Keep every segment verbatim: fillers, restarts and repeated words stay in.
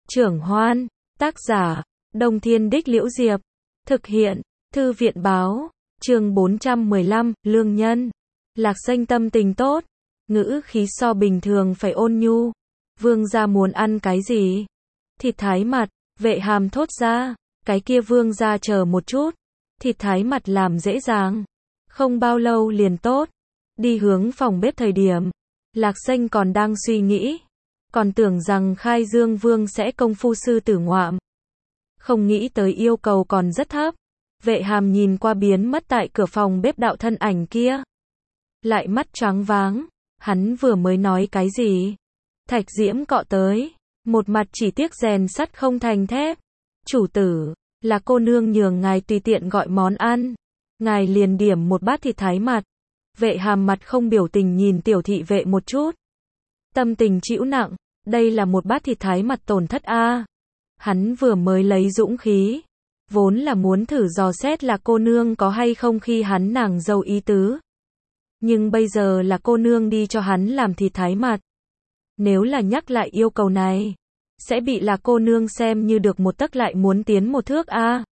Trưởng Hoan, tác giả, Đông Thiên Đích Liễu Diệp, thực hiện, Thư viện Báo, chương bốn trăm mười lăm, Lương Nhân. Lạc Xanh tâm tình tốt, ngữ khí so bình thường phải ôn nhu. Vương gia muốn ăn cái gì? Thịt thái mặt, Vệ Hàm thốt ra, cái kia vương gia chờ một chút, thịt thái mặt làm dễ dàng, không bao lâu liền tốt. Đi hướng phòng bếp thời điểm, Lạc Xanh còn đang suy nghĩ, còn tưởng rằng Khai Dương Vương sẽ công phu sư tử ngoạm. Không nghĩ tới yêu cầu còn rất thấp. Vệ Hàm nhìn qua biến mất tại cửa phòng bếp đạo thân ảnh kia, lại mắt choáng váng, hắn vừa mới nói cái gì? Thạch Diễm cọ tới, một mặt chỉ tiếc rèn sắt không thành thép. Chủ tử, là cô nương nhường ngài tùy tiện gọi món ăn, ngài liền điểm một bát thịt thái mặt. Vệ Hàm mặt không biểu tình nhìn tiểu thị vệ một chút, tâm tình chịu nặng, đây là một bát thịt thái mặt tổn thất a. Hắn vừa mới lấy dũng khí, vốn là muốn thử dò xét là cô nương có hay không khi hắn nàng dâu ý tứ. Nhưng bây giờ là cô nương đi cho hắn làm thịt thái mặt. Nếu là nhắc lại yêu cầu này, sẽ bị là cô nương xem như được một tấc lại muốn tiến một thước a.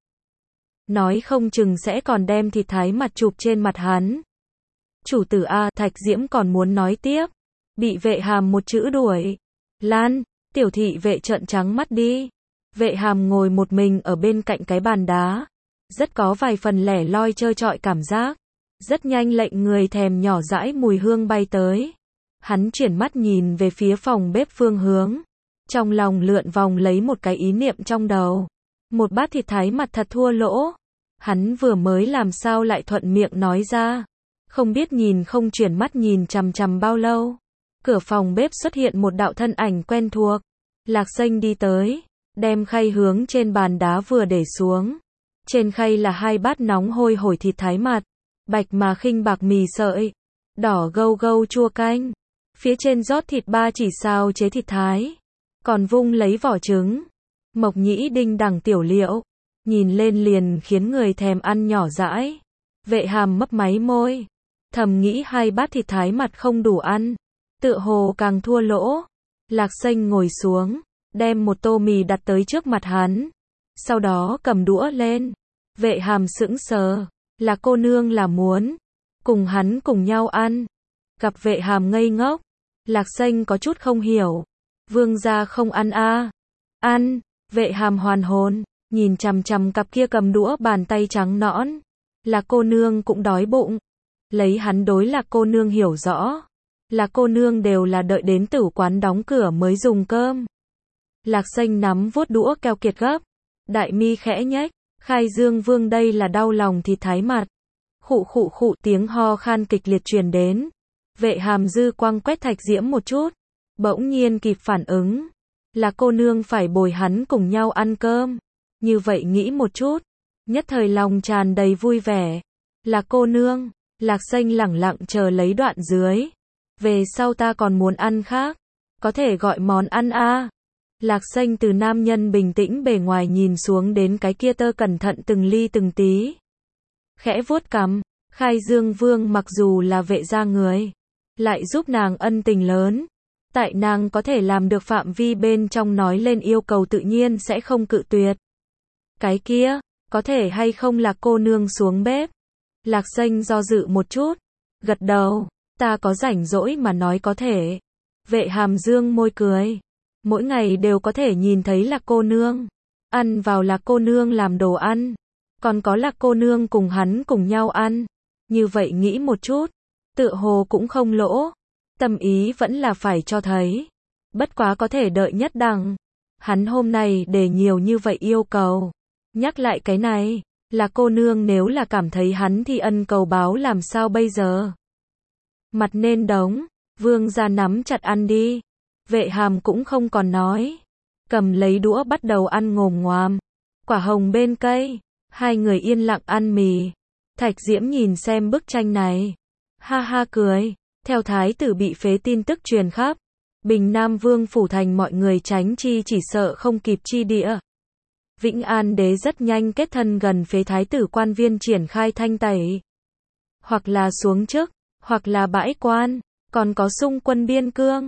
Nói không chừng sẽ còn đem thịt thái mặt chụp trên mặt hắn. Chủ tử a, Thạch Diễm còn muốn nói tiếp, bị Vệ Hàm một chữ đuổi. Lan, tiểu thị vệ trợn trắng mắt đi. Vệ Hàm ngồi một mình ở bên cạnh cái bàn đá, rất có vài phần lẻ loi trơ trọi cảm giác. Rất nhanh lệnh người thèm nhỏ dãi mùi hương bay tới. Hắn chuyển mắt nhìn về phía phòng bếp phương hướng, trong lòng lượn vòng lấy một cái ý niệm trong đầu. Một bát thịt thái mặt thật thua lỗ. Hắn vừa mới làm sao lại thuận miệng nói ra. Không biết nhìn không chuyển mắt nhìn chằm chằm bao lâu. Cửa phòng bếp xuất hiện một đạo thân ảnh quen thuộc. Lạc Xanh đi tới, đem khay hướng trên bàn đá vừa để xuống. Trên khay là hai bát nóng hôi hổi thịt thái mặt, bạch mà khinh bạc mì sợi, đỏ gâu gâu chua canh. Phía trên rót thịt ba chỉ sao chế thịt thái, còn vung lấy vỏ trứng, mộc nhĩ đinh đằng tiểu liệu, nhìn lên liền khiến người thèm ăn nhỏ dãi. Vệ Hàm mấp máy môi, thầm nghĩ hai bát thịt thái mặt không đủ ăn, tựa hồ càng thua lỗ. Lạc Xanh ngồi xuống, đem một tô mì đặt tới trước mặt hắn, sau đó cầm đũa lên. Vệ Hàm sững sờ, là cô nương là muốn cùng hắn cùng nhau ăn. Gặp Vệ Hàm ngây ngốc, Lạc Xanh có chút không hiểu. Vương gia không ăn a? À? Ăn. Vệ Hàm hoàn hồn, nhìn chằm chằm cặp kia cầm đũa bàn tay trắng nõn. Là cô nương cũng đói bụng. Lấy hắn đối là cô nương hiểu rõ, là cô nương đều là đợi đến tử quán đóng cửa mới dùng cơm. Lạc Xanh nắm vuốt đũa keo kiệt gấp, đại mi khẽ nhếch. Khai Dương Vương đây là đau lòng thịt thái mặt. Khụ khụ khụ, tiếng ho khan kịch liệt truyền đến. Vệ Hàm dư quang quét Thạch Diễm một chút, bỗng nhiên kịp phản ứng, là cô nương phải bồi hắn cùng nhau ăn cơm. Như vậy nghĩ một chút, nhất thời lòng tràn đầy vui vẻ. Là cô nương. Lạc Xanh lẳng lặng chờ lấy đoạn dưới. Về sau ta còn muốn ăn khác, có thể gọi món ăn a. À. Lạc Xanh từ nam nhân bình tĩnh bề ngoài nhìn xuống đến cái kia tơ cẩn thận từng ly từng tí. Khẽ vuốt cằm, Khai Dương Vương mặc dù là vệ gia người, lại giúp nàng ân tình lớn. Tại nàng có thể làm được phạm vi bên trong nói lên yêu cầu tự nhiên sẽ không cự tuyệt. Cái kia, có thể hay không là cô nương xuống bếp? Lạc Xanh do dự một chút, gật đầu, ta có rảnh rỗi mà nói có thể. Vệ Hàm dương môi cười. Mỗi ngày đều có thể nhìn thấy là cô nương, ăn vào là cô nương làm đồ ăn, còn có là cô nương cùng hắn cùng nhau ăn. Như vậy nghĩ một chút, tựa hồ cũng không lỗ. Tâm ý vẫn là phải cho thấy. Bất quá có thể đợi nhất đẳng. Hắn hôm nay để nhiều như vậy yêu cầu. Nhắc lại cái này, là cô nương nếu là cảm thấy hắn thì ân cầu báo làm sao bây giờ? Mặt nên đống, vương gia nắm chặt ăn đi. Vệ Hàm cũng không còn nói, cầm lấy đũa bắt đầu ăn ngồm ngoàm. Quả hồng bên cây, hai người yên lặng ăn mì. Thạch Diễm nhìn xem bức tranh này, ha ha cười. Theo thái tử bị phế tin tức truyền khắp Bình Nam Vương phủ thành, mọi người tránh chi chỉ sợ không kịp chi địa. Vĩnh An đế rất nhanh kết thân gần phế thái tử quan viên triển khai thanh tẩy, hoặc là xuống chức, hoặc là bãi quan, còn có xung quân biên cương.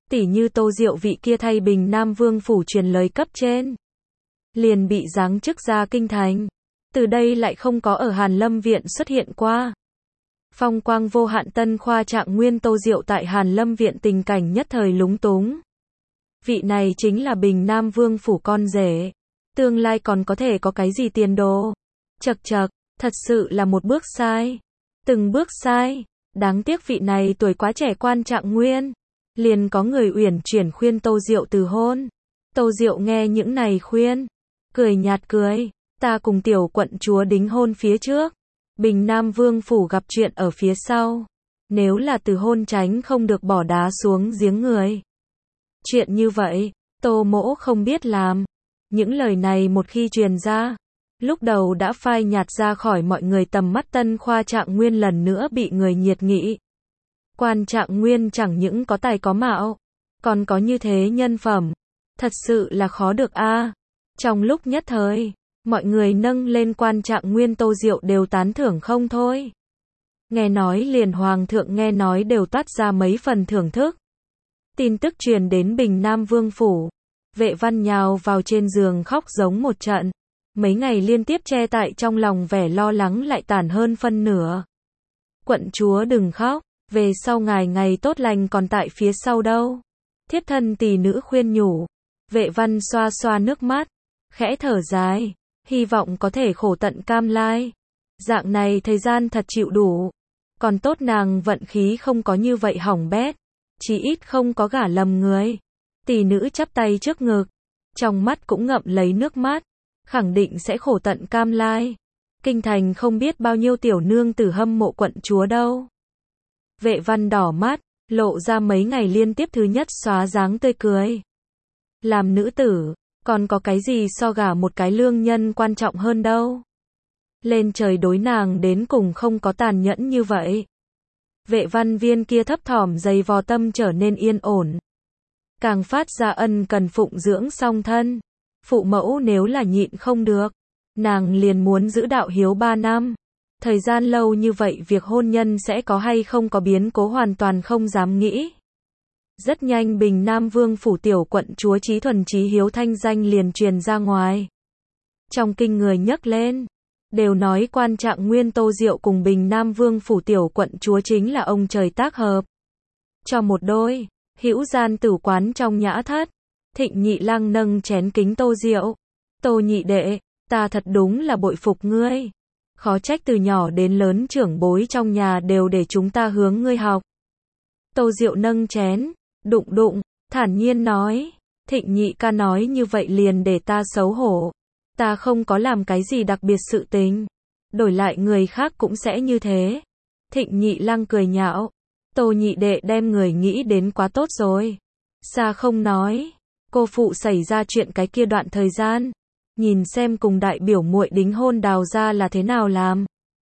Tỉ như Tô Diệu vị kia thay Bình Nam Vương phủ truyền lời cấp trên, liền bị giáng chức ra kinh thành. Từ đây lại không có ở Hàn Lâm viện xuất hiện qua. Phong quang vô hạn tân khoa trạng nguyên Tô Diệu tại Hàn Lâm viện tình cảnh nhất thời lúng túng. Vị này chính là Bình Nam Vương phủ con rể. Tương lai còn có thể có cái gì tiền đồ. Chật chật, thật sự là một bước sai. Từng bước sai. Đáng tiếc vị này tuổi quá trẻ quan trạng nguyên. Liền có người uyển chuyển khuyên Tô Diệu từ hôn. Tô Diệu nghe những này khuyên. Cười nhạt cười. Ta cùng tiểu quận chúa đính hôn phía trước. Bình Nam Vương phủ gặp chuyện ở phía sau. Nếu là từ hôn tránh không được bỏ đá xuống giếng người. Chuyện như vậy, Tô Mỗ không biết làm. Những lời này một khi truyền ra, lúc đầu đã phai nhạt ra khỏi mọi người tầm mắt tân khoa trạng nguyên lần nữa bị người nhiệt nghị. Quan trạng nguyên chẳng những có tài có mạo, còn có như thế nhân phẩm. Thật sự là khó được a. Trong lúc nhất thời, mọi người nâng lên quan trạng nguyên Tô Diệu đều tán thưởng không thôi. Nghe nói liền hoàng thượng nghe nói đều toát ra mấy phần thưởng thức. Tin tức truyền đến Bình Nam Vương phủ. Vệ Văn nhào vào trên giường khóc giống một trận. Mấy ngày liên tiếp che tại trong lòng vẻ lo lắng lại tản hơn phân nửa. Quận chúa đừng khóc, về sau ngài ngày tốt lành còn tại phía sau đâu. Thiếp thân tỳ nữ khuyên nhủ. Vệ Văn xoa xoa nước mắt, khẽ thở dài, hy vọng có thể khổ tận cam lai. Dạng này thời gian thật chịu đủ. Còn tốt nàng vận khí không có như vậy hỏng bét, chí ít không có gả lầm người. Tỷ nữ chắp tay trước ngực, trong mắt cũng ngậm lấy nước mắt, khẳng định sẽ khổ tận cam lai. Kinh thành không biết bao nhiêu tiểu nương tử hâm mộ quận chúa đâu. Vệ Văn đỏ mắt, lộ ra mấy ngày liên tiếp thứ nhất xóa dáng tươi cười. Làm nữ tử, còn có cái gì so gả một cái lương nhân quan trọng hơn đâu. Lên trời đối nàng đến cùng không có tàn nhẫn như vậy. Vệ Văn viên kia thấp thỏm dày vò tâm trở nên yên ổn. Càng phát ra ân cần phụng dưỡng song thân. Phụ mẫu nếu là nhịn không được, nàng liền muốn giữ đạo hiếu ba năm. Thời gian lâu như vậy việc hôn nhân sẽ có hay không có biến cố hoàn toàn không dám nghĩ. Rất nhanh Bình Nam Vương phủ tiểu quận chúa Chí Thuần Chí Hiếu thanh danh liền truyền ra ngoài. Trong kinh người nhấc lên, đều nói quan trạng nguyên Tô Diệu cùng Bình Nam Vương phủ tiểu quận chúa chính là ông trời tác hợp. Cho một đôi, hữu gian tử quán trong nhã thất, Thịnh Nhị Lăng nâng chén kính Tô Diệu. Tô nhị đệ, ta thật đúng là bội phục ngươi. Khó trách từ nhỏ đến lớn trưởng bối trong nhà đều để chúng ta hướng ngươi học. Tô Diệu nâng chén, đụng đụng, thản nhiên nói. Thịnh Nhị ca nói như vậy liền để ta xấu hổ. Ta không có làm cái gì đặc biệt sự tình. Đổi lại người khác cũng sẽ như thế. Thịnh Nhị Lăng cười nhạo. Tô nhị đệ đem người nghĩ đến quá tốt rồi. Xa không nói. Cô phụ xảy ra chuyện cái kia đoạn thời gian. Nhìn xem cùng đại biểu muội đính hôn đào ra là thế nào làm.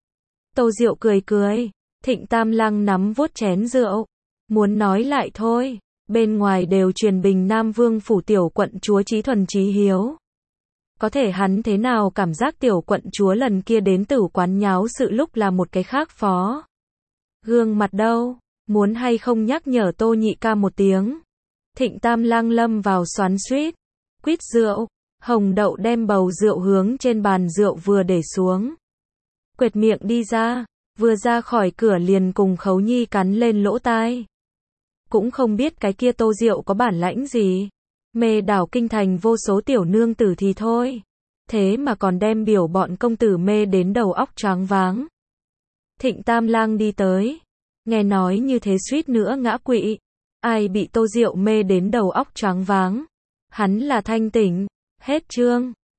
Tô Diệu cười cười. Thịnh Tam Lăng nắm vuốt chén rượu. Muốn nói lại thôi. Bên ngoài đều truyền Bình Nam Vương phủ tiểu quận chúa Chí Thuần Chí Hiếu. Có thể hắn thế nào cảm giác tiểu quận chúa lần kia đến tử quán nháo sự lúc là một cái khác phó. Gương mặt đâu, muốn hay không nhắc nhở Tô nhị ca một tiếng. Thịnh Tam Lăng lâm vào xoắn xuýt, quýt rượu, Hồng Đậu đem bầu rượu hướng trên bàn rượu vừa để xuống. Quệt miệng đi ra, vừa ra khỏi cửa liền cùng Khấu Nhi cắn lên lỗ tai. Cũng không biết cái kia Tô Diệu có bản lãnh gì. Mê đảo kinh thành vô số tiểu nương tử thì thôi. Thế mà còn đem biểu bọn công tử mê đến đầu óc choáng váng. Thịnh Tam Lang đi tới. Nghe nói như thế suýt nữa ngã quỵ. Ai bị Tô Diệu mê đến đầu óc choáng váng. Hắn là thanh tỉnh. Hết chương.